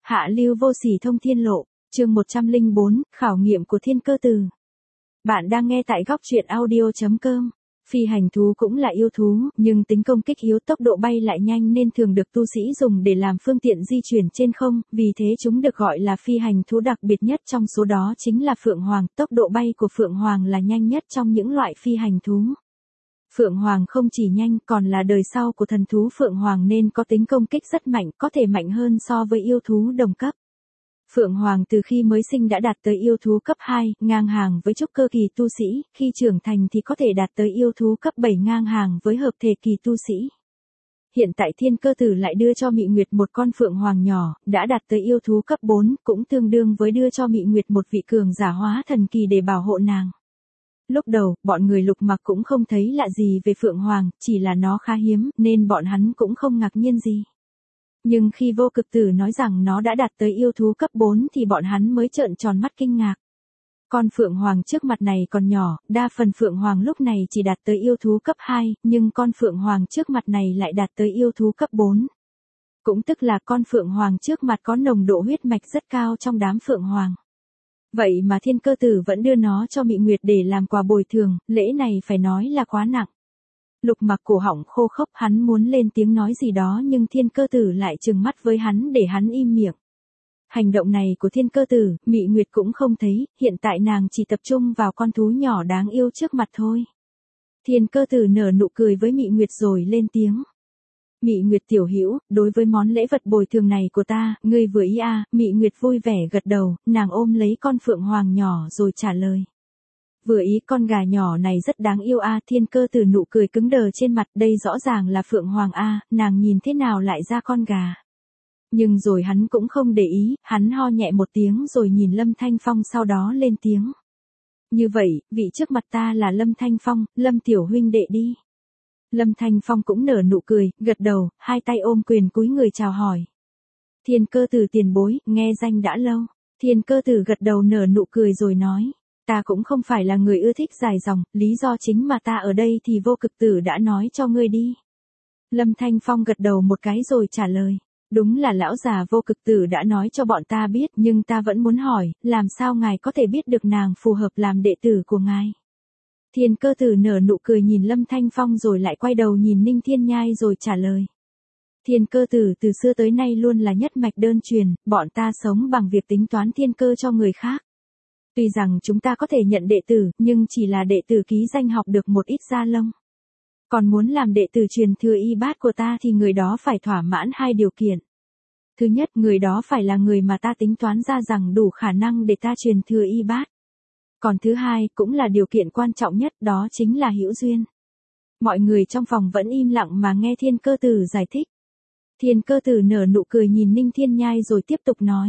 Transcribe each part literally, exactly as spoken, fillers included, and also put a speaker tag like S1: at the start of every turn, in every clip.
S1: Hạ lưu vô sỉ thông thiên lộ, chương một trăm lẻ bốn, khảo nghiệm của thiên cơ tử. Bạn đang nghe tại góc truyện audio chấm com. Phi hành thú cũng là yêu thú, nhưng tính công kích yếu, tốc độ bay lại nhanh nên thường được tu sĩ dùng để làm phương tiện di chuyển trên không, vì thế chúng được gọi là phi hành thú. Đặc biệt nhất trong số đó chính là Phượng Hoàng, tốc độ bay của Phượng Hoàng là nhanh nhất trong những loại phi hành thú. Phượng Hoàng không chỉ nhanh còn là đời sau của thần thú Phượng Hoàng nên có tính công kích rất mạnh, có thể mạnh hơn so với yêu thú đồng cấp. Phượng Hoàng từ khi mới sinh đã đạt tới yêu thú cấp hai, ngang hàng với trúc cơ kỳ tu sĩ, khi trưởng thành thì có thể đạt tới yêu thú cấp bảy, ngang hàng với hợp thể kỳ tu sĩ. Hiện tại thiên cơ tử lại đưa cho Mị Nguyệt một con Phượng Hoàng nhỏ, đã đạt tới yêu thú cấp bốn, cũng tương đương với đưa cho Mị Nguyệt một vị cường giả hóa thần kỳ để bảo hộ nàng. Lúc đầu, bọn người Lục Mặc cũng không thấy lạ gì về Phượng Hoàng, chỉ là nó khá hiếm, nên bọn hắn cũng không ngạc nhiên gì. Nhưng khi Vô Cực Tử nói rằng nó đã đạt tới yêu thú cấp bốn thì bọn hắn mới trợn tròn mắt kinh ngạc. Con Phượng Hoàng trước mặt này còn nhỏ, đa phần Phượng Hoàng lúc này chỉ đạt tới yêu thú cấp hai, nhưng con Phượng Hoàng trước mặt này lại đạt tới yêu thú cấp bốn. Cũng tức là con Phượng Hoàng trước mặt có nồng độ huyết mạch rất cao trong đám Phượng Hoàng. Vậy mà thiên cơ tử vẫn đưa nó cho Mị Nguyệt để làm quà bồi thường, lễ này phải nói là quá nặng. Lục Mặc cổ họng khô khốc, hắn muốn lên tiếng nói gì đó nhưng thiên cơ tử lại trừng mắt với hắn để hắn im miệng. Hành động này của thiên cơ tử, Mị Nguyệt cũng không thấy, hiện tại nàng chỉ tập trung vào con thú nhỏ đáng yêu trước mặt thôi. Thiên cơ tử nở nụ cười với Mị Nguyệt rồi lên tiếng. Mị Nguyệt tiểu hữu, đối với món lễ vật bồi thường này của ta, ngươi vừa ý à? Mị Nguyệt vui vẻ gật đầu, nàng ôm lấy con Phượng Hoàng nhỏ rồi trả lời. Vừa ý, con gà nhỏ này rất đáng yêu a. À, thiên cơ tử nụ cười cứng đờ trên mặt, đây rõ ràng là Phượng Hoàng a, à, nàng nhìn thế nào lại ra con gà. Nhưng rồi hắn cũng không để ý, hắn ho nhẹ một tiếng rồi nhìn Lâm Thanh Phong sau đó lên tiếng. Như vậy, vị trước mặt ta là Lâm Thanh Phong, Lâm tiểu huynh đệ đi. Lâm Thanh Phong cũng nở nụ cười, gật đầu, hai tay ôm quyền cúi người chào hỏi. Thiên cơ tử tiền bối, nghe danh đã lâu. Thiên cơ tử gật đầu nở nụ cười rồi nói. Ta cũng không phải là người ưa thích dài dòng, lý do chính mà ta ở đây thì Vô Cực Tử đã nói cho ngươi đi. Lâm Thanh Phong gật đầu một cái rồi trả lời. Đúng là lão già Vô Cực Tử đã nói cho bọn ta biết, nhưng ta vẫn muốn hỏi, làm sao ngài có thể biết được nàng phù hợp làm đệ tử của ngài? Thiên cơ tử nở nụ cười nhìn Lâm Thanh Phong rồi lại quay đầu nhìn Ninh Thiên Nhai rồi trả lời. Thiên cơ tử từ xưa tới nay luôn là nhất mạch đơn truyền, bọn ta sống bằng việc tính toán thiên cơ cho người khác. Tuy rằng chúng ta có thể nhận đệ tử, nhưng chỉ là đệ tử ký danh học được một ít gia lông. Còn muốn làm đệ tử truyền thừa y bát của ta thì người đó phải thỏa mãn hai điều kiện. Thứ nhất, người đó phải là người mà ta tính toán ra rằng đủ khả năng để ta truyền thừa y bát. Còn thứ hai, cũng là điều kiện quan trọng nhất, đó chính là hữu duyên. Mọi người trong phòng vẫn im lặng mà nghe thiên cơ tử giải thích. Thiên cơ tử nở nụ cười nhìn Ninh Thiên Nhai rồi tiếp tục nói.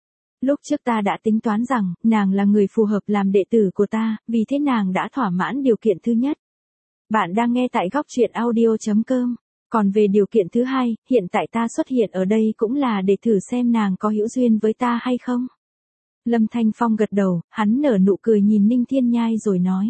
S1: Lúc trước ta đã tính toán rằng, nàng là người phù hợp làm đệ tử của ta, vì thế nàng đã thỏa mãn điều kiện thứ nhất. Bạn đang nghe tại góc truyện audio chấm com. Còn về điều kiện thứ hai, hiện tại ta xuất hiện ở đây cũng là để thử xem nàng có hữu duyên với ta hay không. Lâm Thanh Phong gật đầu, hắn nở nụ cười nhìn Ninh Thiên Nhai rồi nói.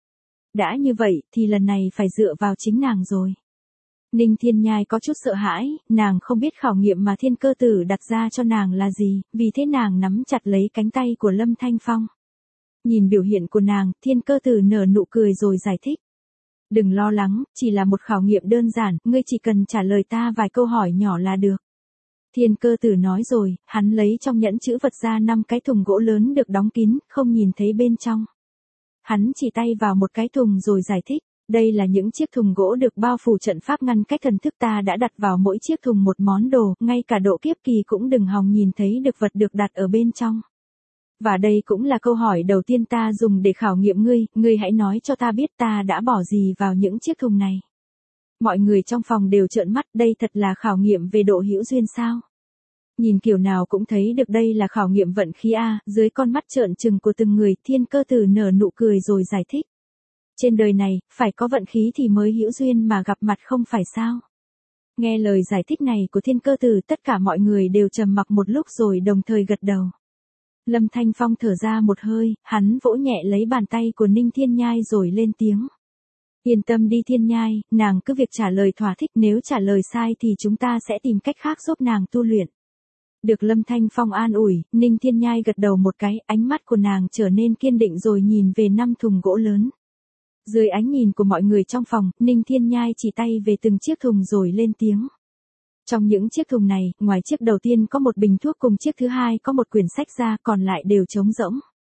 S1: Đã như vậy, thì lần này phải dựa vào chính nàng rồi. Ninh Thiên Nhai có chút sợ hãi, nàng không biết khảo nghiệm mà thiên cơ tử đặt ra cho nàng là gì, vì thế nàng nắm chặt lấy cánh tay của Lâm Thanh Phong. Nhìn biểu hiện của nàng, thiên cơ tử nở nụ cười rồi giải thích. Đừng lo lắng, chỉ là một khảo nghiệm đơn giản, ngươi chỉ cần trả lời ta vài câu hỏi nhỏ là được. Thiên cơ tử nói rồi, hắn lấy trong nhẫn chữ vật ra năm cái thùng gỗ lớn được đóng kín, không nhìn thấy bên trong. Hắn chỉ tay vào một cái thùng rồi giải thích. Đây là những chiếc thùng gỗ được bao phủ trận pháp ngăn cách thần thức, ta đã đặt vào mỗi chiếc thùng một món đồ, ngay cả độ kiếp kỳ cũng đừng hòng nhìn thấy được vật được đặt ở bên trong. Và đây cũng là câu hỏi đầu tiên ta dùng để khảo nghiệm ngươi, ngươi hãy nói cho ta biết ta đã bỏ gì vào những chiếc thùng này. Mọi người trong phòng đều trợn mắt, đây thật là khảo nghiệm về độ hữu duyên sao? Nhìn kiểu nào cũng thấy được đây là khảo nghiệm vận khí a. Dưới con mắt trợn trừng của từng người, thiên cơ tử nở nụ cười rồi giải thích. Trên đời này, phải có vận khí thì mới hữu duyên mà gặp mặt không phải sao? Nghe lời giải thích này của thiên cơ tử, tất cả mọi người đều trầm mặc một lúc rồi đồng thời gật đầu. Lâm Thanh Phong thở ra một hơi, hắn vỗ nhẹ lấy bàn tay của Ninh Thiên Nhai rồi lên tiếng. Yên tâm đi Thiên Nhai, nàng cứ việc trả lời thỏa thích, nếu trả lời sai thì chúng ta sẽ tìm cách khác giúp nàng tu luyện. Được Lâm Thanh Phong an ủi, Ninh Thiên Nhai gật đầu một cái, ánh mắt của nàng trở nên kiên định rồi nhìn về năm thùng gỗ lớn. Dưới ánh nhìn của mọi người trong phòng, Ninh Thiên Nhai chỉ tay về từng chiếc thùng rồi lên tiếng. Trong những chiếc thùng này, ngoài chiếc đầu tiên có một bình thuốc cùng chiếc thứ hai có một quyển sách ra, còn lại đều trống rỗng.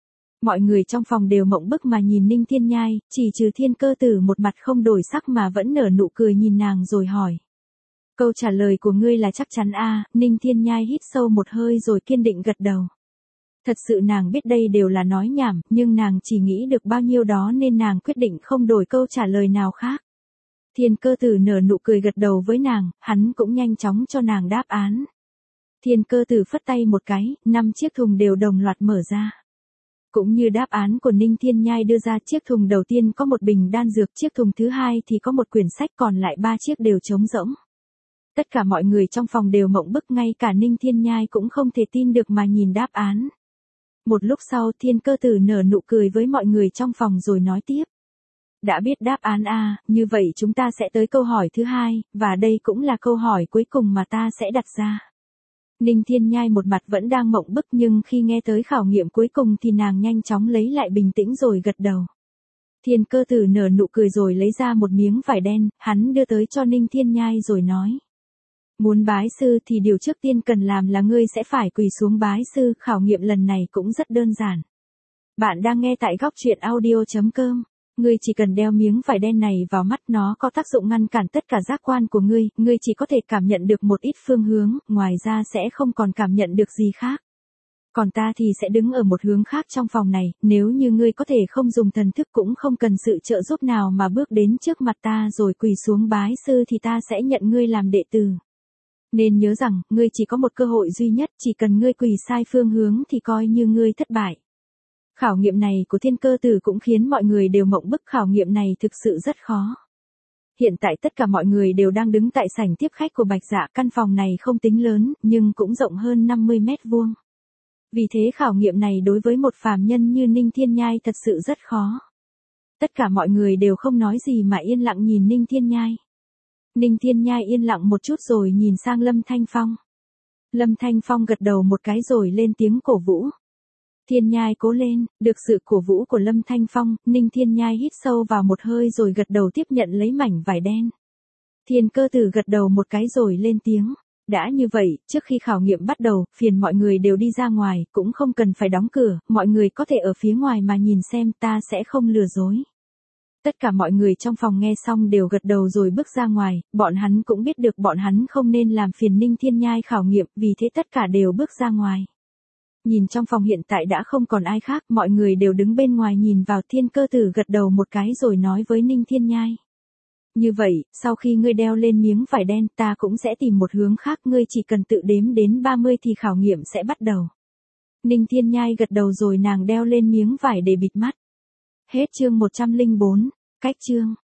S1: Mọi người trong phòng đều mộng bức mà nhìn Ninh Thiên Nhai, chỉ trừ Thiên Cơ Tử một mặt không đổi sắc mà vẫn nở nụ cười nhìn nàng rồi hỏi. Câu trả lời của ngươi là chắc chắn a? Ninh Thiên Nhai hít sâu một hơi rồi kiên định gật đầu. Thật sự nàng biết đây đều là nói nhảm, nhưng nàng chỉ nghĩ được bao nhiêu đó nên nàng quyết định không đổi câu trả lời nào khác. Thiên Cơ Tử nở nụ cười gật đầu với nàng, hắn cũng nhanh chóng cho nàng đáp án. Thiên Cơ Tử phất tay một cái, năm chiếc thùng đều đồng loạt mở ra. Cũng như đáp án của Ninh Thiên Nhai đưa ra, chiếc thùng đầu tiên có một bình đan dược, chiếc thùng thứ hai thì có một quyển sách, còn lại ba chiếc đều trống rỗng. Tất cả mọi người trong phòng đều mộng bức, ngay cả Ninh Thiên Nhai cũng không thể tin được mà nhìn đáp án. Một lúc sau Thiên Cơ Tử nở nụ cười với mọi người trong phòng rồi nói tiếp. Đã biết đáp án a, như vậy chúng ta sẽ tới câu hỏi thứ hai, và đây cũng là câu hỏi cuối cùng mà ta sẽ đặt ra. Ninh Thiên Nhai một mặt vẫn đang mộng bức, nhưng khi nghe tới khảo nghiệm cuối cùng thì nàng nhanh chóng lấy lại bình tĩnh rồi gật đầu. Thiên Cơ Tử nở nụ cười rồi lấy ra một miếng vải đen, hắn đưa tới cho Ninh Thiên Nhai rồi nói. Muốn bái sư thì điều trước tiên cần làm là ngươi sẽ phải quỳ xuống bái sư, khảo nghiệm lần này cũng rất đơn giản. Bạn đang nghe tại góc truyện audio chấm com. Ngươi chỉ cần đeo miếng vải đen này vào mắt, nó có tác dụng ngăn cản tất cả giác quan của ngươi, ngươi chỉ có thể cảm nhận được một ít phương hướng, ngoài ra sẽ không còn cảm nhận được gì khác. Còn ta thì sẽ đứng ở một hướng khác trong phòng này, nếu như ngươi có thể không dùng thần thức cũng không cần sự trợ giúp nào mà bước đến trước mặt ta rồi quỳ xuống bái sư thì ta sẽ nhận ngươi làm đệ tử. Nên nhớ rằng, ngươi chỉ có một cơ hội duy nhất, chỉ cần ngươi quỳ sai phương hướng thì coi như ngươi thất bại. Khảo nghiệm này của Thiên Cơ Tử cũng khiến mọi người đều mộng bức, khảo nghiệm này thực sự rất khó. Hiện tại tất cả mọi người đều đang đứng tại sảnh tiếp khách của Bạch Dạ, căn phòng này không tính lớn, nhưng cũng rộng hơn năm mươi mét vuông. Vì thế khảo nghiệm này đối với một phàm nhân như Ninh Thiên Nhai thật sự rất khó. Tất cả mọi người đều không nói gì mà yên lặng nhìn Ninh Thiên Nhai. Ninh Thiên Nhai yên lặng một chút rồi nhìn sang Lâm Thanh Phong. Lâm Thanh Phong gật đầu một cái rồi lên tiếng cổ vũ. Thiên Nhai cố lên, được sự cổ vũ của Lâm Thanh Phong, Ninh Thiên Nhai hít sâu vào một hơi rồi gật đầu tiếp nhận lấy mảnh vải đen. Thiên Cơ Tử gật đầu một cái rồi lên tiếng. Đã như vậy, trước khi khảo nghiệm bắt đầu, phiền mọi người đều đi ra ngoài, cũng không cần phải đóng cửa, mọi người có thể ở phía ngoài mà nhìn xem, ta sẽ không lừa dối. Tất cả mọi người trong phòng nghe xong đều gật đầu rồi bước ra ngoài, bọn hắn cũng biết được bọn hắn không nên làm phiền Ninh Thiên Nhai khảo nghiệm, vì thế tất cả đều bước ra ngoài. Nhìn trong phòng hiện tại đã không còn ai khác, mọi người đều đứng bên ngoài nhìn vào. Thiên Cơ Tử gật đầu một cái rồi nói với Ninh Thiên Nhai. Như vậy, sau khi ngươi đeo lên miếng vải đen, ta cũng sẽ tìm một hướng khác, ngươi chỉ cần tự đếm đến ba mươi thì khảo nghiệm sẽ bắt đầu. Ninh Thiên Nhai gật đầu rồi nàng đeo lên miếng vải để bịt mắt. Hết chương một trăm lẻ bốn, cách chương.